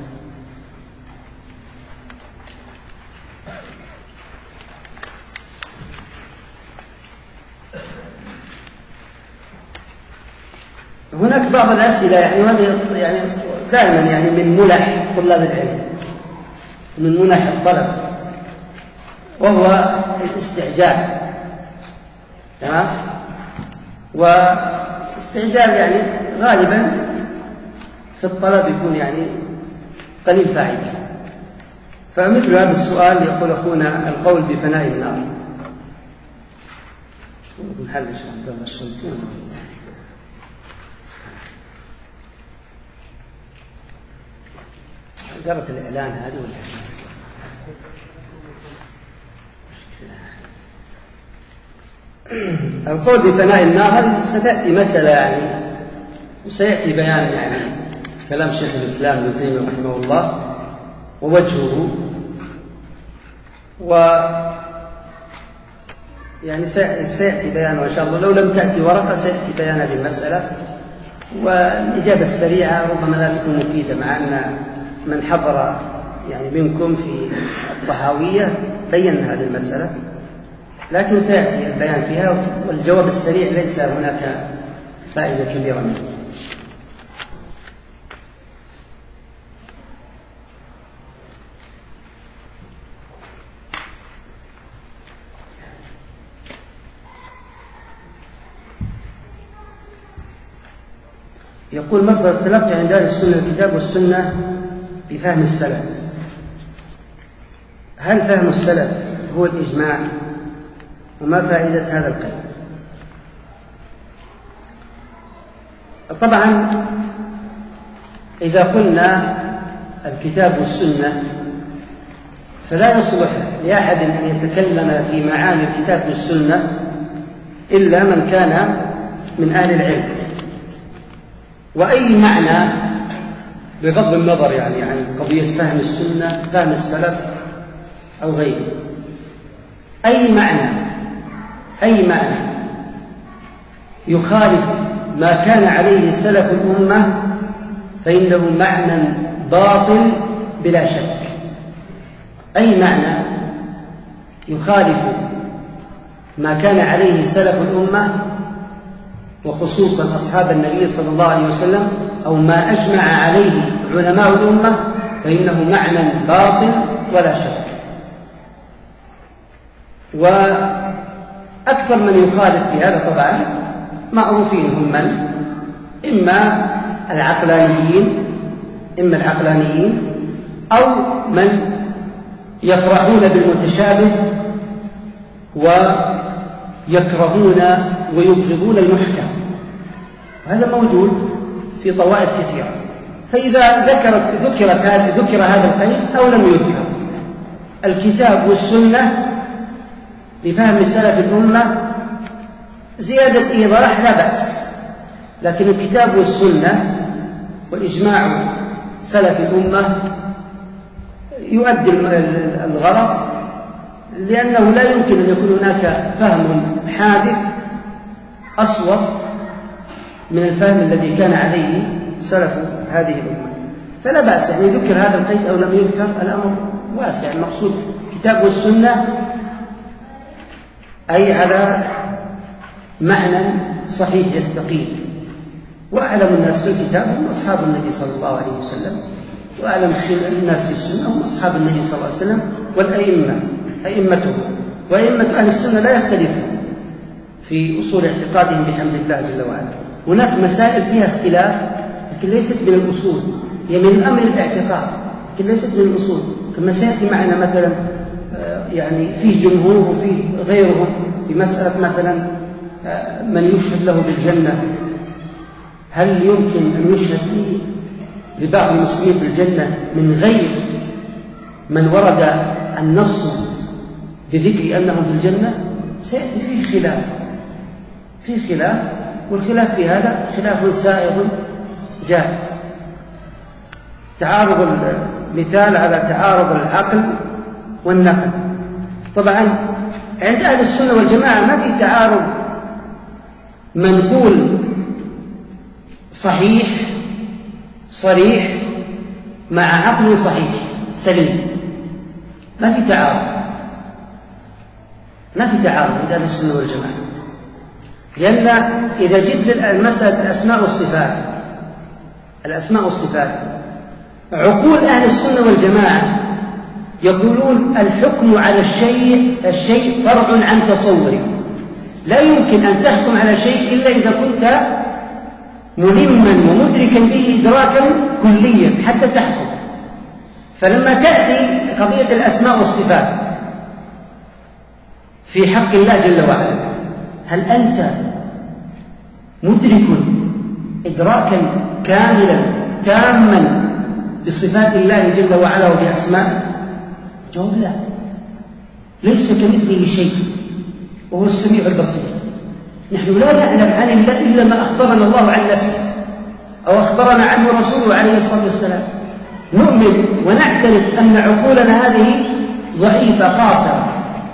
هناك بعض الأسئلة يعني يعني دائما يعني من ملح طلاب العلم، من ملح الطلب، وهو الاستعجال. تمام؟ واستعجال يعني غالبا في الطلب يكون يعني قليل فائدة. فمثل هذا السؤال يقول أخونا القول بفناء النار. محل عبد الله الشريف قرأت الإعلان هذه ولا القول بفناء النار هذه ستأتي مسألة يعني، وسيأتي بيان يعني كلام شيخ الإسلام ابن تيمية رحمه الله ووجهه، و يعني سيأتي بيان إن شاء الله. لو لم تأتي ورقة سيأتي بيان هذه المسألة، والإجابة السريعة ربما لا تكون مفيدة، مع أن من حضر يعني منكم في الطحاوية بين هذه المسألة، لكن سيأتي البيان فيها، والجواب السريع ليس هناك فائدة كبيرة منه. يقول مصدر التلقي عند أهل السنة الكتاب والسنة بفهم السلف. هل فهم السلف هو الإجماع؟ وما فائدة هذا القيد؟ طبعا إذا قلنا الكتاب والسنة فلا يصلح لأحد أن يتكلم في معاني الكتاب والسنة إلا من كان من أهل العلم. وأي معنى بغض النظر يعني عن يعني قضية فهم السنة، فهم السلف أو غيره، أي معنى أي معنى يخالف ما كان عليه سلف الأمة فإنه معنى باطل بلا شك. أي معنى يخالف ما كان عليه سلف الأمة وخصوصا أصحاب النبي صلى الله عليه وسلم أو ما أجمع عليه علماء الأمة فإنه معنى باطل ولا شك. وأكثر من يخالف في هذا طبعا معروفين هم من إما العقلانيين إما العقلانيين أو من يفرحون بالمتشابه ويكرهون ويبغضون المحكم، هذا موجود في طوائف كثيرة. فإذا ذكرت ذكرت ذكر هذا القيد أو لم يذكر الكتاب والسنة لفهم سلف الأمة زيادة إيضاح لا بأس، لكن الكتاب والسنة والإجماع سلف الأمة يؤدي الغرض، لأنه لا يمكن أن يكون هناك فهم حادث أصوب من الفهم الذي كان عليه سلف هذه الأمة. فلا بأس أن يذكر هذا القيد أو لم يذكر، الأمر واسع. المقصود الكتاب والسنة أي على معنى صحيح يستقيم. وأعلم الناس بالكتاب هم أصحاب النبي صلى الله عليه وسلم، وأعلم الناس بالسنة هم أصحاب النبي صلى الله عليه وسلم والأئمة أئمته، وأئمة أهل السنة لا يختلفون في أصول اعتقادهم بحمد الله جل وعلا. هناك مسائل فيها اختلاف لكن ليست من الأصول، هي من أمر الاعتقاد لكن ليست من الأصول، كما سيأتي معنا مثلا يعني فيه جمهور وفيه غيرهم بمسألة مثلا من يشهد له بالجنة، هل يمكن أن يشهد لبعض المسلمين بالجنة من غير من ورد النص بذكر أنهم في الجنة؟ سيأتي فيه خلاف فيه خلاف والخلاف في هذا خلاف سائغ جائز. تعارض المثال على تعارض العقل والنقل. طبعا عند أهل السنة والجماعة ما في تعارض منقول صحيح صريح مع عقل صحيح سليم، ما في تعارض ما في تعارض عند أهل السنة والجماعة، لأن إذا جئت المسألة الأسماء والصفات الأسماء والصفات عقول أهل السنة والجماعة يقولون الحكم على الشيء الشيء فرع عن تصوره، لا يمكن أن تحكم على شيء إلا إذا كنت ملما ومدركا به إدراكا كليا حتى تحكم. فلما تأتي قضية الأسماء والصفات في حق الله جل وعلا، هل أنت مدرك إدراكا كاملا تاما بصفات الله جل وعلا وبأسمائه؟ جواب لا، ليس كمثله شيء وهو السميع البصير. نحن لا نعلم عن الله إلا ما أخبرنا الله عن نفسه أو أخبرنا عنه رسوله عليه الصلاة والسلام. نؤمن ونعترف أن عقولنا هذه ضعيفة قاصرة،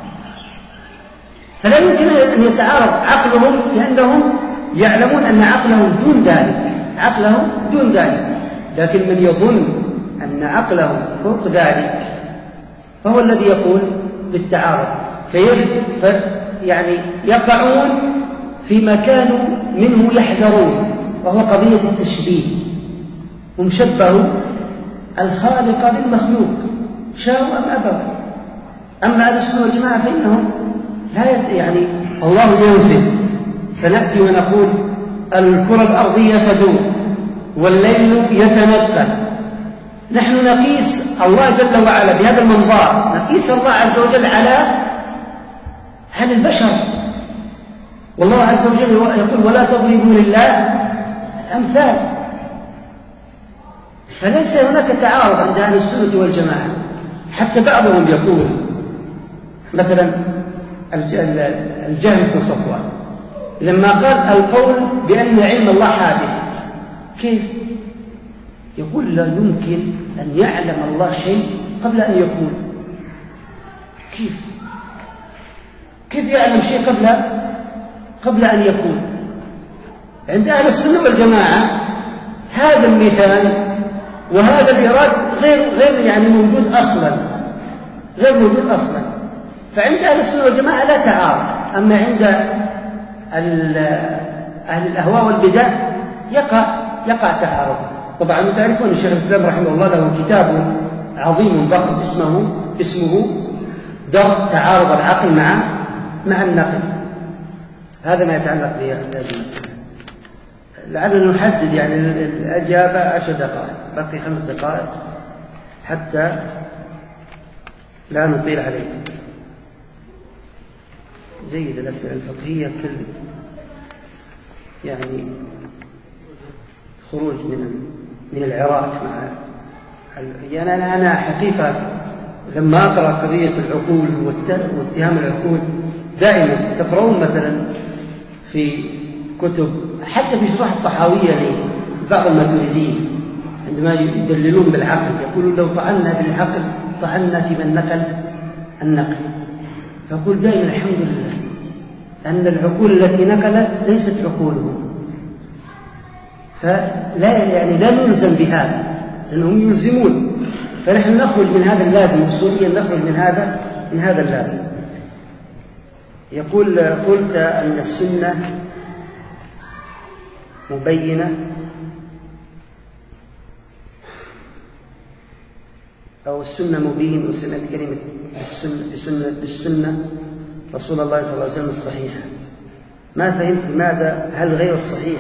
فلا يمكن أن يتعارض عقلهم لأنهم يعلمون أن عقلهم دون ذلك عقلهم دون ذلك لكن من يظن أن عقله فوق ذلك فهو الذي يقول بالتعارض، في يعني يقعون فيما كانوا منه يحذرون، وهو قضية التشبيه. هم شبهوا الخالق بالمخلوق شاءوا أم أبوا. أما أهل السنة والجماعة فإنهم لا يت... يعني الله ينزل فنأتي ونقول الكرة الأرضية تدور والليل يتنقل، نحن نقيس الله جل وعلا بهذا المنظار، نقيس الله عز وجل على على البشر، والله عز وجل يقول ولا تضربوا لله الأمثال. فليس هناك تعارض عند أهل السنة والجماعة. حتى بعضهم يقول مثلا الجهم بن صفوان لما قال القول بأن علم الله حادث، كيف؟ يقول لا يمكن أن يعلم الله شيء قبل أن يكون. كيف كيف يعلم شيء قبل قبل أن يكون؟ عند أهل السنة والجماعة هذا المثال وهذا الإراد غير غير يعني موجود أصلا غير موجود أصلا فعند أهل السنة والجماعة لا تعارض. أما عند أهل الأهواء والبدع يقع يقع تعارض. طبعا تعرفون الشيخ الإسلام رحمه الله له كتاب عظيم ضخم اسمه اسمه درء تعارض العقل مع مع النقل. هذا ما يتعلق بهذه المسألة. لعلنا نحدد يعني الإجابة عشر دقائق، بقي خمس دقائق حتى لا نطيل عليكم. جيد الأسئلة الفقهية كل يعني خروج من من العراق مع يعني أنا أنا حقيقة لما أقرأ قضية العقول واتهام العقول دائما تقرؤون مثلا في كتب حتى في شرح الطحاوية لبعض الماتريديين عندما يدللون بالعقل يقولون لو طعنا بالعقل طعنا في من نقل النقل. فأقول دائما الحمد لله أن العقول التي نقلت ليست عقولهم، فلا يعني لا نلزم بهذا لأنهم يلزمون، فنحن نخرج من هذا اللازم أصوليا نخرج من هذا من هذا اللازم. يقول قلت أن السنة مبينة أو السنة مبين، وسمعت كلمة بالسنة, بالسنة, بالسنة رسول الله صلى الله عليه وسلم الصحيحة. ما فهمت لماذا؟ هل غير الصحيح؟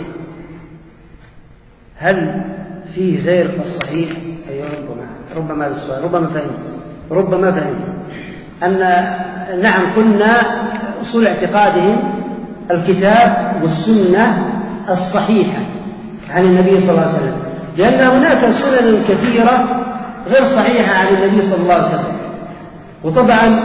هل فيه غير الصحيح؟ أيوة ربما ربما هذا السؤال، ربما فهمت ربما فهمت أن نعم كنا أصول اعتقادهم الكتاب والسنة الصحيحة عن النبي صلى الله عليه وسلم، لأن هناك سنن كثيرة غير صحيحة عن النبي صلى الله عليه وسلم. وطبعا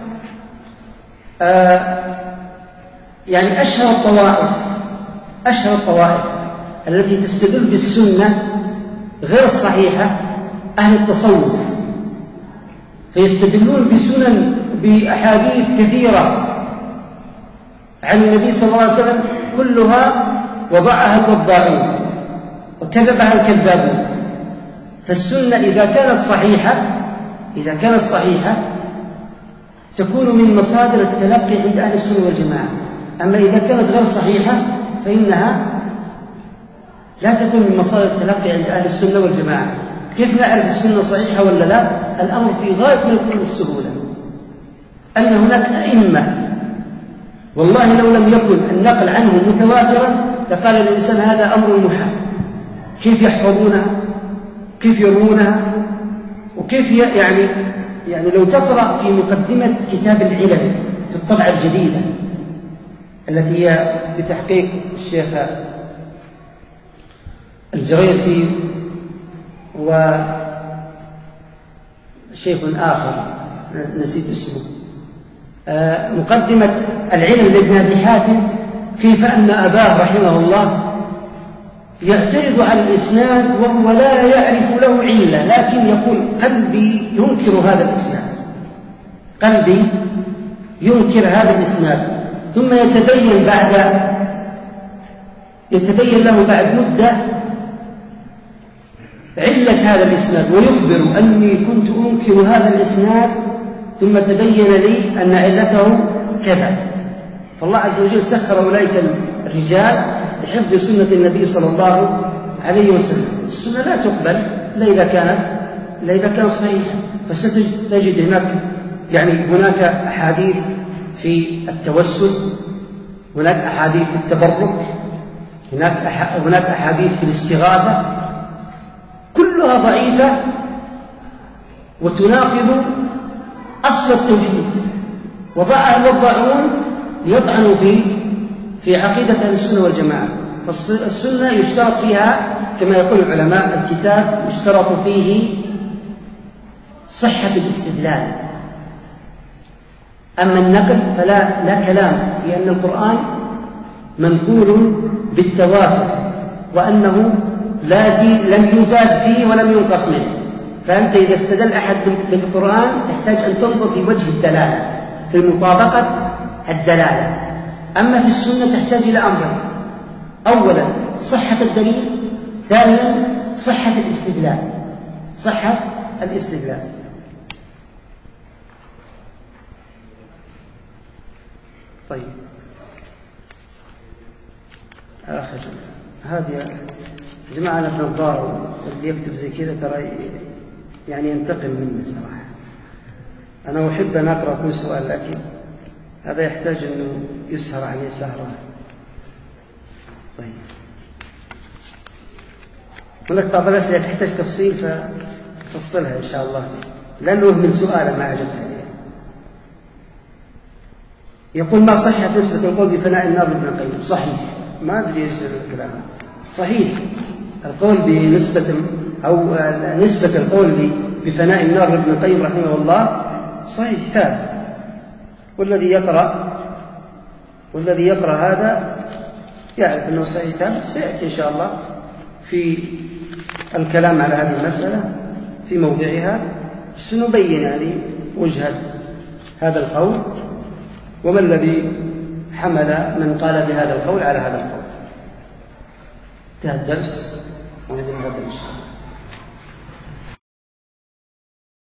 آه يعني أشهر الطوائف أشهر الطوائف التي تستدل بالسنة غير الصحيحة أهل التصوف، فيستدلون بسنن بأحاديث كثيرة عن النبي صلى الله عليه وسلم كلها وضعها الوضاعون وكذبها الكذابون. فالسنة إذا كانت صحيحة إذا كانت صحيحة تكون من مصادر التلقي عند أهل السنة والجماعة. أما إذا كانت غير صحيحة فإنها لا تكون من مصادر التلقي عند أهل السنة والجماعة. كيف نعرف السنة صحيحة ولا لا؟ الأمر في غاية من السهولة، أن هناك أئمة والله لو لم يكن النقل عنهم متواترا لقال الإنسان هذا أمر محال، كيف يحفظونها، كيف يروونها، وكيف يعني يعني لو تقرأ في مقدمة كتاب العلل في الطبعة الجديدة التي هي بتحقيق الشيخ الجريسي وشيخ آخر نسيت اسمه، مقدمة العلل لابن أبي حاتم، كيف أن أباه رحمه الله يعترض على الإسناد وهو لا يعرف له علة، لكن يقول قلبي ينكر هذا الإسناد، قلبي ينكر هذا الإسناد، ثم يتبين بعد يتبين له بعد مدة علة هذا الإسناد، ويخبر أني كنت أنكر هذا الإسناد ثم تبين لي أن علته كذا. فالله عز وجل سخر أولئك الرجال لحفظ سنة النبي صلى الله عليه وسلم. السنة لا تقبل إلا إذا كانت إلا إذا كانت صحيحة. فستجد هناك يعني هناك أحاديث في التوسل، هناك أحاديث في التبرك، هناك هناك أحاديث في الاستغاثة، كلها ضعيفة وتناقض أصل التوحيد، وضعها الوضاعون ليطعنوا في في عقيدة أهل السنة والجماعة. فالسنة يشترط فيها كما يقول العلماء الكتاب يشترط فيه صحة الاستدلال، أما النقل فلا لا كلام في أن القرآن منقول بالتواتر وأنه لم يزاد فيه ولم ينقص منه. فأنت إذا استدل أحد بالقرآن تحتاج أن تنظر في وجه الدلالة، في مطابقة الدلالة. أما في السنة تحتاج إلى أمرين: أولا صحة الدليل، ثانيا صحة الاستدلال صحة الاستدلال طيب آخر هذه جماعة النظار اللي يكتب زي كذا ترى يعني ينتقم مني صراحة. أنا أحب أن أقرأ كل سؤال، لكن هذا يحتاج أنه يسهر عليه سهرة. طيب هناك بعض الأسئلة تحتاج تفصيل ففصلها إن شاء الله، لأنه من سؤال ما عجبتني. يقول ما صحة نسبة القول بفناء النار لابن القيم؟ صحيح، ما أدري إيش الكلام. صحيح القول بنسبة أو نسبة القول بفناء النار لابن القيم رحمه الله صحيح ثابت، والذي يقرأ والذي يقرأ هذا يعرف أنه صحيح ثابت. سيأتي إن شاء الله في الكلام على هذه المسألة في موضعها، سنبين يعني وجهة هذا القول وما الذي حمل من قال بهذا القول على هذا القول. انتهى الدرس ونذهب إن شاء الله.